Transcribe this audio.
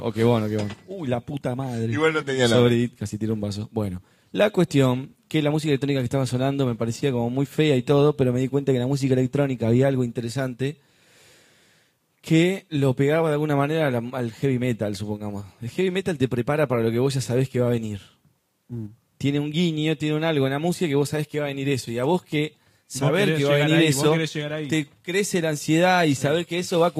Oh, qué bueno, qué bueno. La puta madre. Igual no tenía Sobre It, casi tiró un vaso. Bueno, la cuestión, que la música electrónica que estaba sonando me parecía como muy fea y todo, pero me di cuenta que en la música electrónica había algo interesante que lo pegaba de alguna manera al heavy metal, supongamos. El heavy metal te prepara para lo que vos ya sabés que va a venir. Tiene un guiño, tiene un algo en la música que vos sabés que va a venir eso. Y a vos que saber que va a venir eso, te crece la ansiedad y saber que eso va a